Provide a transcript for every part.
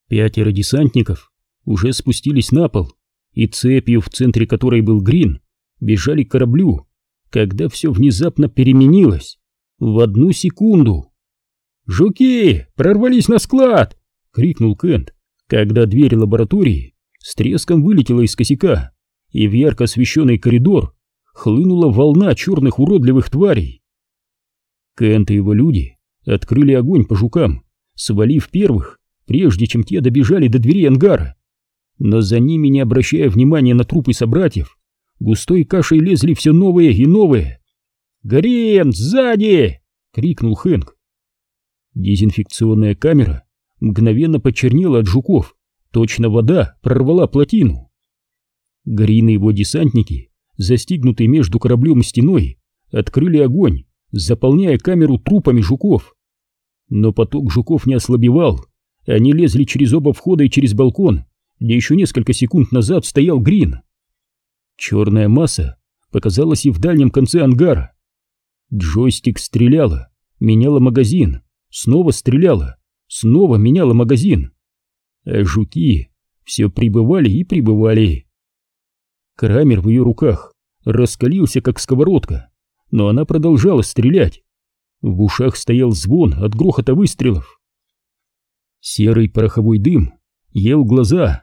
5 десантников уже спустились на пол и цепью, в центре которой был Грин, бежали к кораблю, когда все внезапно переменилось в 1 секунду. «Жуки! Прорвались на склад!» — крикнул Кент, когда дверь лаборатории с треском вылетела из косяка, и в ярко освещенный коридор хлынула волна черных уродливых тварей. Кент и его люди открыли огонь по жукам, свалив первых, прежде чем те добежали до двери ангара. Но за ними, не обращая внимания на трупы собратьев, густой кашей лезли все новые и новые. «Грин, сзади!» — крикнул Хэнк. Дезинфекционная камера мгновенно почернела от жуков, точно вода прорвала плотину. Грин и его десантники, застигнутые между кораблем и стеной, открыли огонь, заполняя камеру трупами жуков. Но поток жуков не ослабевал, они лезли через оба входа и через балкон, где еще несколько секунд назад стоял Грин. Черная масса показалась и в дальнем конце ангара. Джойстик стреляла, меняла магазин, снова стреляла, снова меняла магазин. А жуки все прибывали и прибывали. Крамер в ее руках раскалился, как сковородка, но она продолжала стрелять. В ушах стоял звон от грохота выстрелов. Серый пороховой дым ел глаза.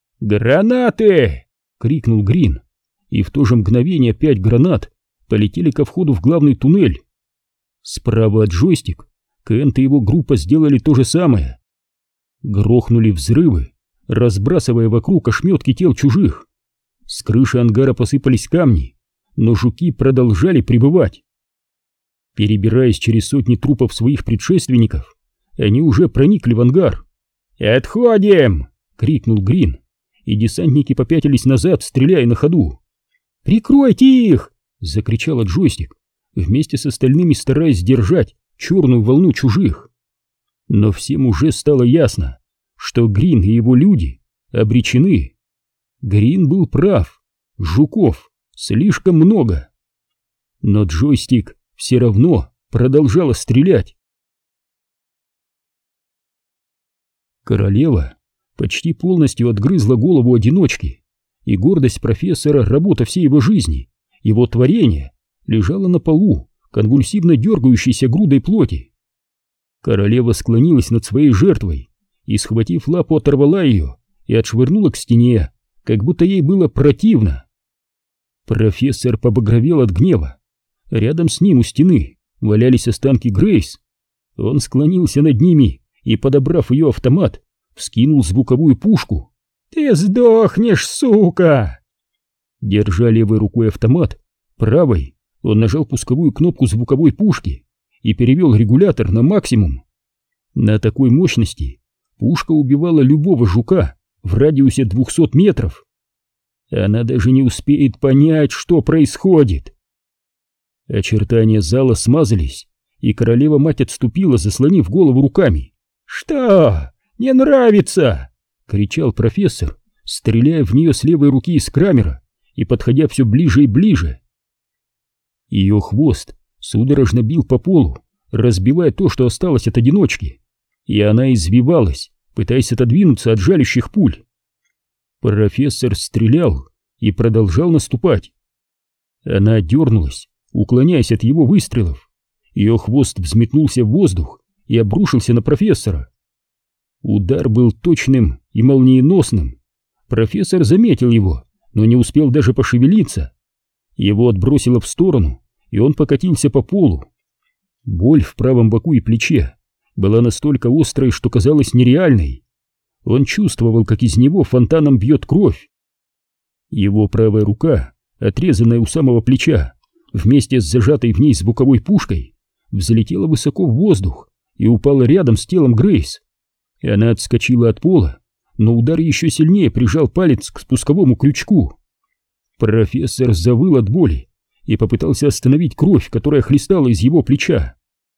«Гранаты!» — крикнул Грин, и в то же мгновение 5 гранат полетели ко входу в главный туннель. Справа от Джойстик Кент и его группа сделали то же самое. Грохнули взрывы, разбрасывая вокруг ошметки тел чужих. С крыши ангара посыпались камни, но жуки продолжали прибывать. Перебираясь через сотни трупов своих предшественников, они уже проникли в ангар. «Отходим!» — крикнул Грин, и десантники попятились назад, стреляя на ходу. «Прикройте их!» — закричала Джойстик, вместе с остальными стараясь сдержать черную волну чужих. Но всем уже стало ясно, что Грин и его люди обречены. Грин был прав, жуков слишком много. Но Джойстик все равно продолжала стрелять. Королева почти полностью отгрызла голову одиночки, и гордость профессора, работа всей его жизни, его творение, лежала на полу, конвульсивно дергающейся грудой плоти. Королева склонилась над своей жертвой и, схватив лапу, оторвала ее и отшвырнула к стене, как будто ей было противно. Профессор побагровел от гнева. Рядом с ним у стены валялись останки Грейс. Он склонился над ними и, подобрав ее автомат, вскинул звуковую пушку. «Ты сдохнешь, сука!» Держа левой рукой автомат, правой он нажал пусковую кнопку звуковой пушки и перевел регулятор на максимум. На такой мощности пушка убивала любого жука в радиусе 200 метров. Она даже не успеет понять, что происходит. Очертания зала смазались, и королева-мать отступила, заслонив голову руками. «Что? Не нравится?» — кричал профессор, стреляя в нее с левой руки из крамера и подходя все ближе и ближе. Ее хвост судорожно бил по полу, разбивая то, что осталось от одиночки, и она извивалась, пытаясь отодвинуться от жалящих пуль. Профессор стрелял и продолжал наступать. Она дернулась, уклоняясь от его выстрелов. Ее хвост взметнулся в воздух и обрушился на профессора. Удар был точным и молниеносным. Профессор заметил его, но не успел даже пошевелиться. Его отбросило в сторону, и он покатился по полу. Боль в правом боку и плече была настолько острой, что казалась нереальной. Он чувствовал, как из него фонтаном бьет кровь. Его правая рука, отрезанная у самого плеча, вместе с зажатой в ней звуковой пушкой, взлетела высоко в воздух и упала рядом с телом Грейс. Она отскочила от пола, но удар еще сильнее прижал палец к спусковому крючку. Профессор завыл от боли и попытался остановить кровь, которая хлестала из его плеча.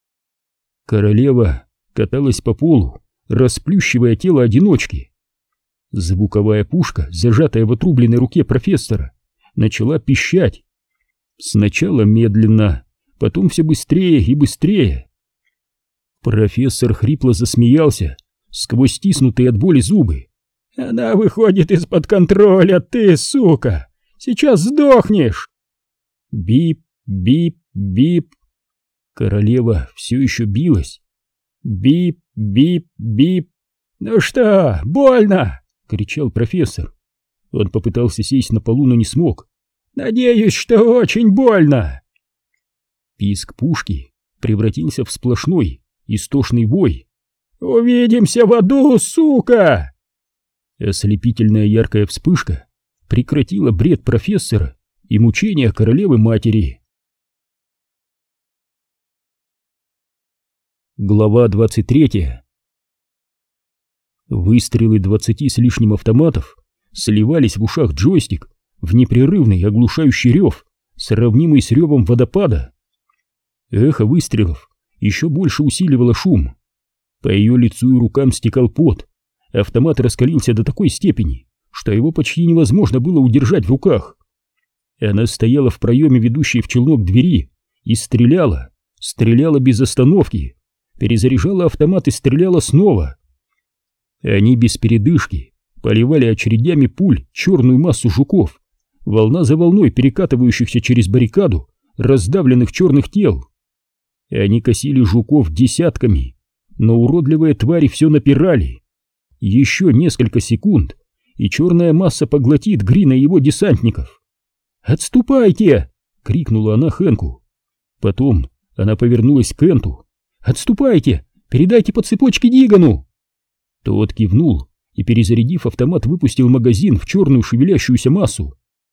Королева каталась по полу, расплющивая тело одиночки. Звуковая пушка, зажатая в отрубленной руке профессора, начала пищать. Сначала медленно, потом все быстрее и быстрее. Профессор хрипло засмеялся, сквозь стиснутые от боли зубы. «Она выходит из-под контроля, ты, сука! Сейчас сдохнешь!» Бип, бип, бип. Королева все еще билась. Бип, бип, бип. «Ну что, больно?» — кричал профессор. Он попытался сесть на полу, но не смог. «Надеюсь, что очень больно!» Писк пушки превратился в сплошной, истошный вой. «Увидимся в аду, сука!» Ослепительная яркая вспышка прекратила бред профессора и мучения королевы-матери. Глава 23. Выстрелы 20 с лишним автоматов сливались в ушах джойстик в непрерывный оглушающий рев, сравнимый с ревом водопада. Эхо выстрелов еще больше усиливало шум. По ее лицу и рукам стекал пот. Автомат раскалился до такой степени, что его почти невозможно было удержать в руках. Она стояла в проеме, ведущей в челнок двери, и стреляла без остановки, перезаряжала автомат и стреляла снова. Они без передышки поливали очередями пуль черную массу жуков, волна за волной перекатывающихся через баррикаду раздавленных черных тел. Они косили жуков десятками, но уродливые твари все напирали. Еще несколько секунд, и черная масса поглотит Грина и его десантников. «Отступайте!» — крикнула она Хэнку. Потом она повернулась к Кенту. «Отступайте! Передайте по цепочке Дигану!» Тот кивнул и, перезарядив автомат, выпустил магазин в черную шевелящуюся массу.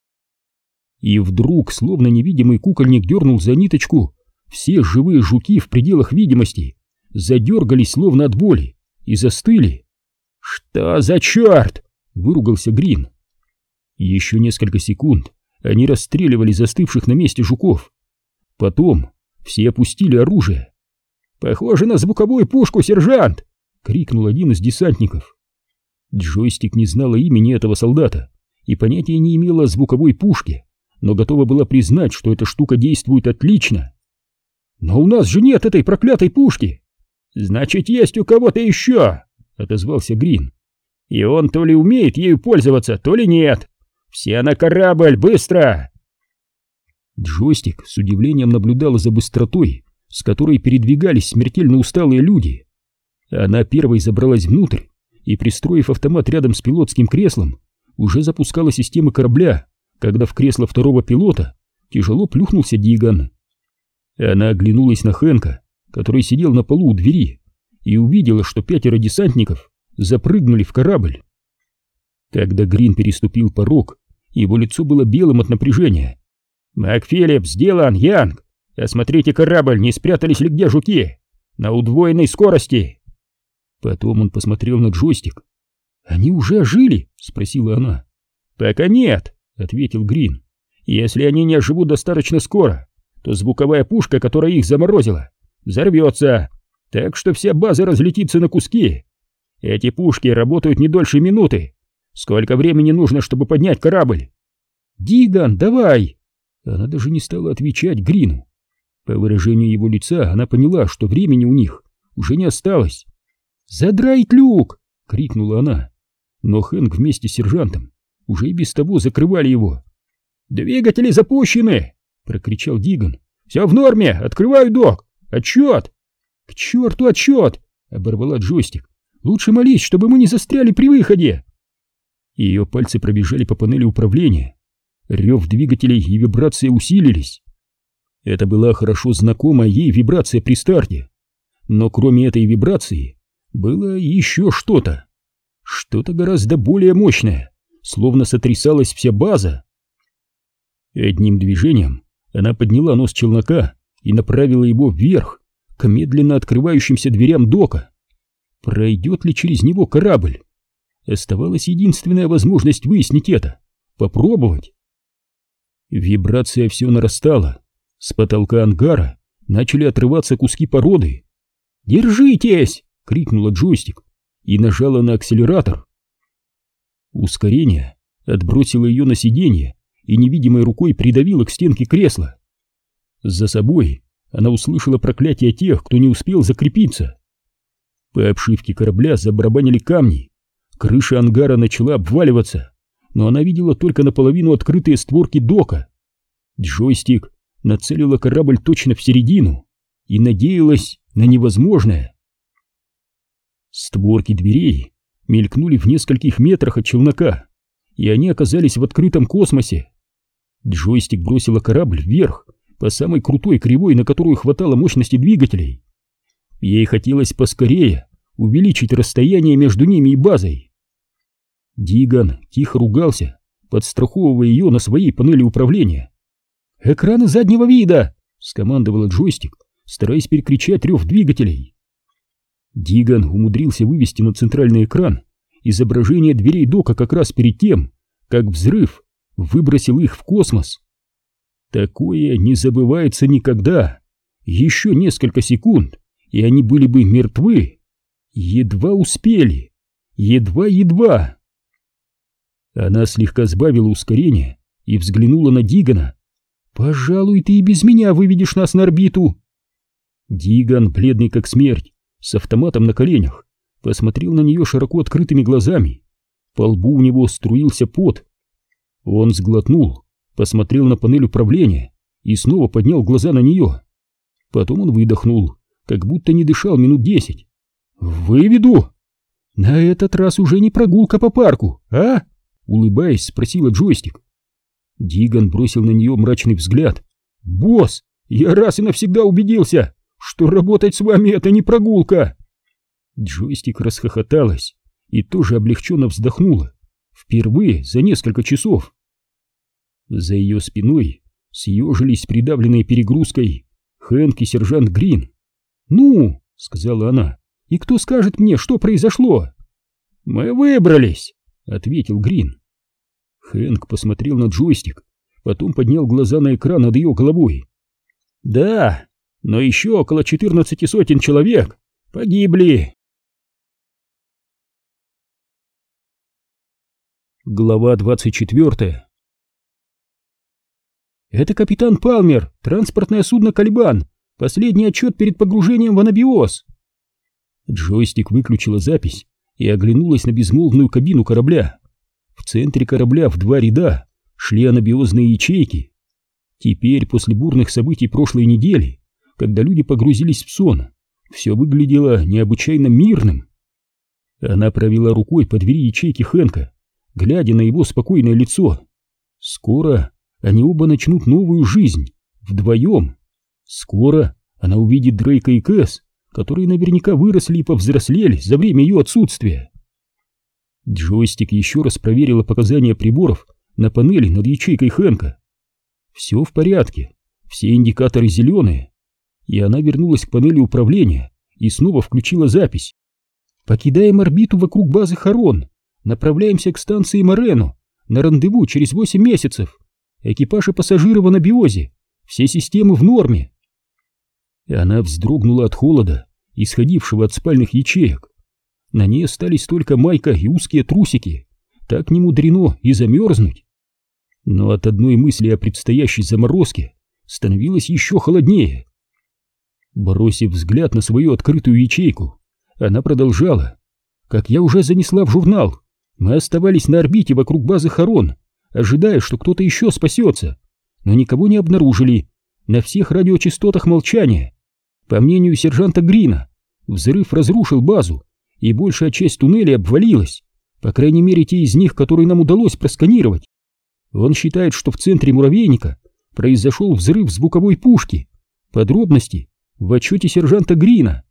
И вдруг, словно невидимый кукольник дернул за ниточку, все живые жуки в пределах видимости задергались словно от боли и застыли. «Что за черт?» — выругался Грин. Еще несколько секунд они расстреливали застывших на месте жуков. Потом все опустили оружие. «Похоже на звуковую пушку, сержант!» — крикнул один из десантников. Джойстик не знала имени этого солдата и понятия не имела о звуковой пушке, но готова была признать, что эта штука действует отлично. «Но у нас же нет этой проклятой пушки!» «Значит, есть у кого-то еще!» — отозвался Грин. «И он то ли умеет ею пользоваться, то ли нет! Все на корабль, быстро!» Джойстик с удивлением наблюдала за быстротой, с которой передвигались смертельно усталые люди. Она первой забралась внутрь и, пристроив автомат рядом с пилотским креслом, уже запускала системы корабля, когда в кресло второго пилота тяжело плюхнулся Диган. Она оглянулась на Хэнка, который сидел на полу у двери, и увидела, что 5 десантников запрыгнули в корабль. Когда Грин переступил порог, его лицо было белым от напряжения. «МакФиллипс, Дилан, Янг, осмотрите корабль, не спрятались ли где жуки? На удвоенной скорости!» Потом он посмотрел на джойстик. «Они уже ожили?» — спросила она. «Пока нет», — ответил Грин. «Если они не оживут достаточно скоро, то звуковая пушка, которая их заморозила, взорвется, так что вся база разлетится на куски. Эти пушки работают не дольше минуты. Сколько времени нужно, чтобы поднять корабль?» «Диган, давай!» Она даже не стала отвечать Грину. По выражению его лица она поняла, что времени у них уже не осталось. «Задрай люк!» — крикнула она. Но Хэнк вместе с сержантом уже и без того закрывали его. «Двигатели запущены!» — прокричал Диган. «Все в норме! Открываю док! Отчет!» «К черту отчет!» — оборвала джойстик. «Лучше молись, чтобы мы не застряли при выходе!» Ее пальцы пробежали по панели управления. Рев двигателей и вибрация усилились. Это была хорошо знакомая ей вибрация при старте. Но кроме этой вибрации было еще что-то. Что-то гораздо более мощное, словно сотрясалась вся база. Одним движением она подняла нос челнока и направила его вверх, к медленно открывающимся дверям дока. Пройдет ли через него корабль? Оставалась единственная возможность выяснить это — попробовать. Вибрация все нарастала. С потолка ангара начали отрываться куски породы. «Держитесь!» — крикнула джойстик и нажала на акселератор. Ускорение отбросило ее на сиденье и невидимой рукой придавило к стенке кресла. За собой она услышала проклятие тех, кто не успел закрепиться. По обшивке корабля забарабанили камни. Крыша ангара начала обваливаться, но она видела только наполовину открытые створки дока. Джойстик нацелила корабль точно в середину и надеялась на невозможное. Створки дверей мелькнули в нескольких метрах от челнока, и они оказались в открытом космосе. Джойстик бросила корабль вверх по самой крутой кривой, на которую хватало мощности двигателей. Ей хотелось поскорее увеличить расстояние между ними и базой. Диган тихо ругался, подстраховывая ее на своей панели управления. «Экраны заднего вида!» — скомандовала Джойстик, стараясь перекричать рев двигателей. Диган умудрился вывести на центральный экран изображение дверей дока как раз перед тем, как взрыв выбросил их в космос. Такое не забывается никогда. Еще несколько секунд, и они были бы мертвы. Едва успели. Едва-едва. Она слегка сбавила ускорение и взглянула на Дигана. «Пожалуй, ты и без меня выведешь нас на орбиту». Диган, бледный как смерть, с автоматом на коленях, посмотрел на нее широко открытыми глазами. По лбу у него струился пот. Он сглотнул, посмотрел на панель управления и снова поднял глаза на нее. Потом он выдохнул, как будто не дышал минут 10. «Выведу?» «На этот раз уже не прогулка по парку, а?» Улыбаясь, спросила Джойстик. Диган бросил на нее мрачный взгляд. «Босс, я раз и навсегда убедился, что работать с вами — это не прогулка!» Джойстик расхохоталась и тоже облегченно вздохнула. Впервые за несколько часов. За ее спиной съежились придавленные перегрузкой Хэнк и сержант Грин. «Ну, — сказала она, — и кто скажет мне, что произошло?» «Мы выбрались!» — ответил Грин. Хэнк посмотрел на Джойстик, потом поднял глаза на экран над ее головой. «Да, но еще около 14 сотен человек погибли!» Глава 24. «Это капитан Палмер, транспортное судно «Калибан». Последний отчет перед погружением в анабиоз». Джойстик выключила запись и оглянулась на безмолвную кабину корабля. В центре корабля в 2 ряда шли анабиозные ячейки. Теперь, после бурных событий прошлой недели, когда люди погрузились в сон, все выглядело необычайно мирным. Она провела рукой по двери ячейки Хэнка, глядя на его спокойное лицо. Скоро они оба начнут новую жизнь, вдвоем. Скоро она увидит Дрейка и Кэс, которые наверняка выросли и повзрослели за время ее отсутствия. Джойстик еще раз проверила показания приборов на панели над ячейкой Хэнка. Все в порядке, все индикаторы зеленые. И она вернулась к панели управления и снова включила запись. «Покидаем орбиту вокруг базы Харон. Направляемся к станции Морено на рандеву через 8 месяцев. Экипаж и пассажиры в анабиозе. Все системы в норме». Она вздрогнула от холода, исходившего от спальных ячеек. На ней остались только майка и узкие трусики. Так не мудрено и замерзнуть. Но от одной мысли о предстоящей заморозке становилось еще холоднее. Бросив взгляд на свою открытую ячейку, она продолжала. «Как я уже занесла в журнал, мы оставались на орбите вокруг базы Харон, ожидая, что кто-то еще спасется, но никого не обнаружили. На всех радиочастотах молчание. По мнению сержанта Грина, взрыв разрушил базу, и большая часть туннелей обвалилась, по крайней мере те из них, которые нам удалось просканировать. Он считает, что в центре муравейника произошел взрыв звуковой пушки. Подробности в отчете сержанта Грина».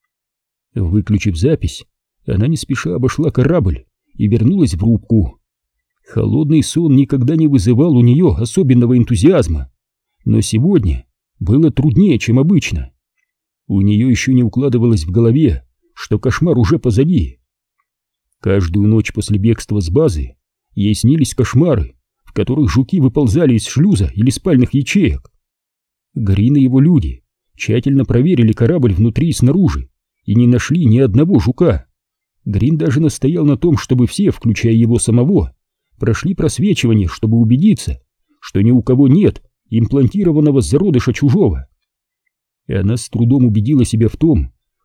Выключив запись, она не спеша обошла корабль и вернулась в рубку. Холодный сон никогда не вызывал у нее особенного энтузиазма, но сегодня было труднее, чем обычно. У нее еще не укладывалось в голове, что кошмар уже позади. Каждую ночь после бегства с базы ей снились кошмары, в которых жуки выползали из шлюза или спальных ячеек. Грин и его люди тщательно проверили корабль внутри и снаружи и не нашли ни одного жука. Грин даже настоял на том, чтобы все, включая его самого, прошли просвечивание, чтобы убедиться, что ни у кого нет имплантированного зародыша чужого. И она с трудом убедила себя в том,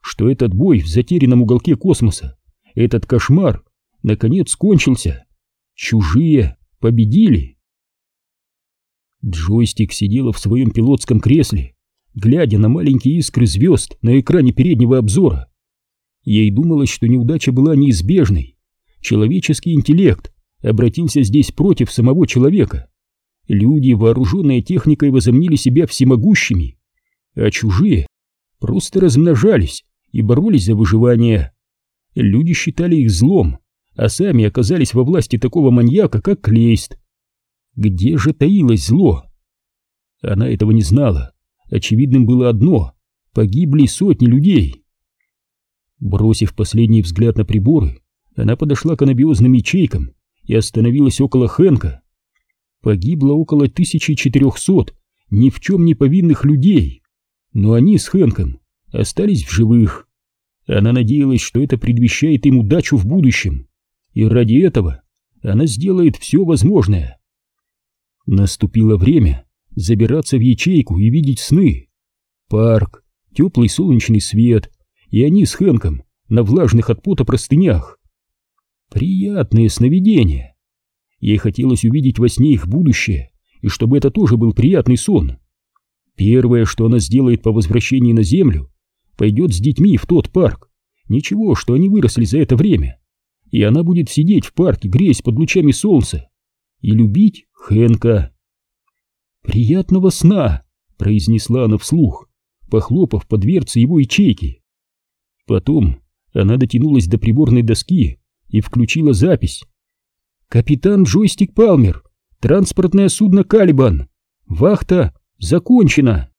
что этот бой в затерянном уголке космоса, этот кошмар, наконец кончился. Чужие победили. Джойстик сидела в своем пилотском кресле, глядя на маленькие искры звезд на экране переднего обзора. Ей думалось, что неудача была неизбежной. Человеческий интеллект обратился здесь против самого человека. Люди, вооруженные техникой, возомнили себя всемогущими, а чужие просто размножались и боролись за выживание. Люди считали их злом, а сами оказались во власти такого маньяка, как Клейст. Где же таилось зло? Она этого не знала. Очевидным было одно — погибли сотни людей. Бросив последний взгляд на приборы, она подошла к анабиозным ячейкам и остановилась около Хэнка. Погибло около 1400 ни в чем не повинных людей, но они с Хэнком остались в живых. Она надеялась, что это предвещает им удачу в будущем, и ради этого она сделает все возможное. Наступило время забираться в ячейку и видеть сны. Парк, теплый солнечный свет, и они с Хэнком на влажных от пота простынях. Приятные сновидения. Ей хотелось увидеть во сне их будущее, и чтобы это тоже был приятный сон. Первое, что она сделает по возвращении на Землю, пойдет с детьми в тот парк. Ничего, что они выросли за это время. И она будет сидеть в парке, греясь под лучами солнца, и любить Хэнка. «Приятного сна!» — произнесла она вслух, похлопав по дверце его ячейки. Потом она дотянулась до приборной доски и включила запись. «Капитан Джойстик Палмер, транспортное судно «Калибан». Вахта закончена!»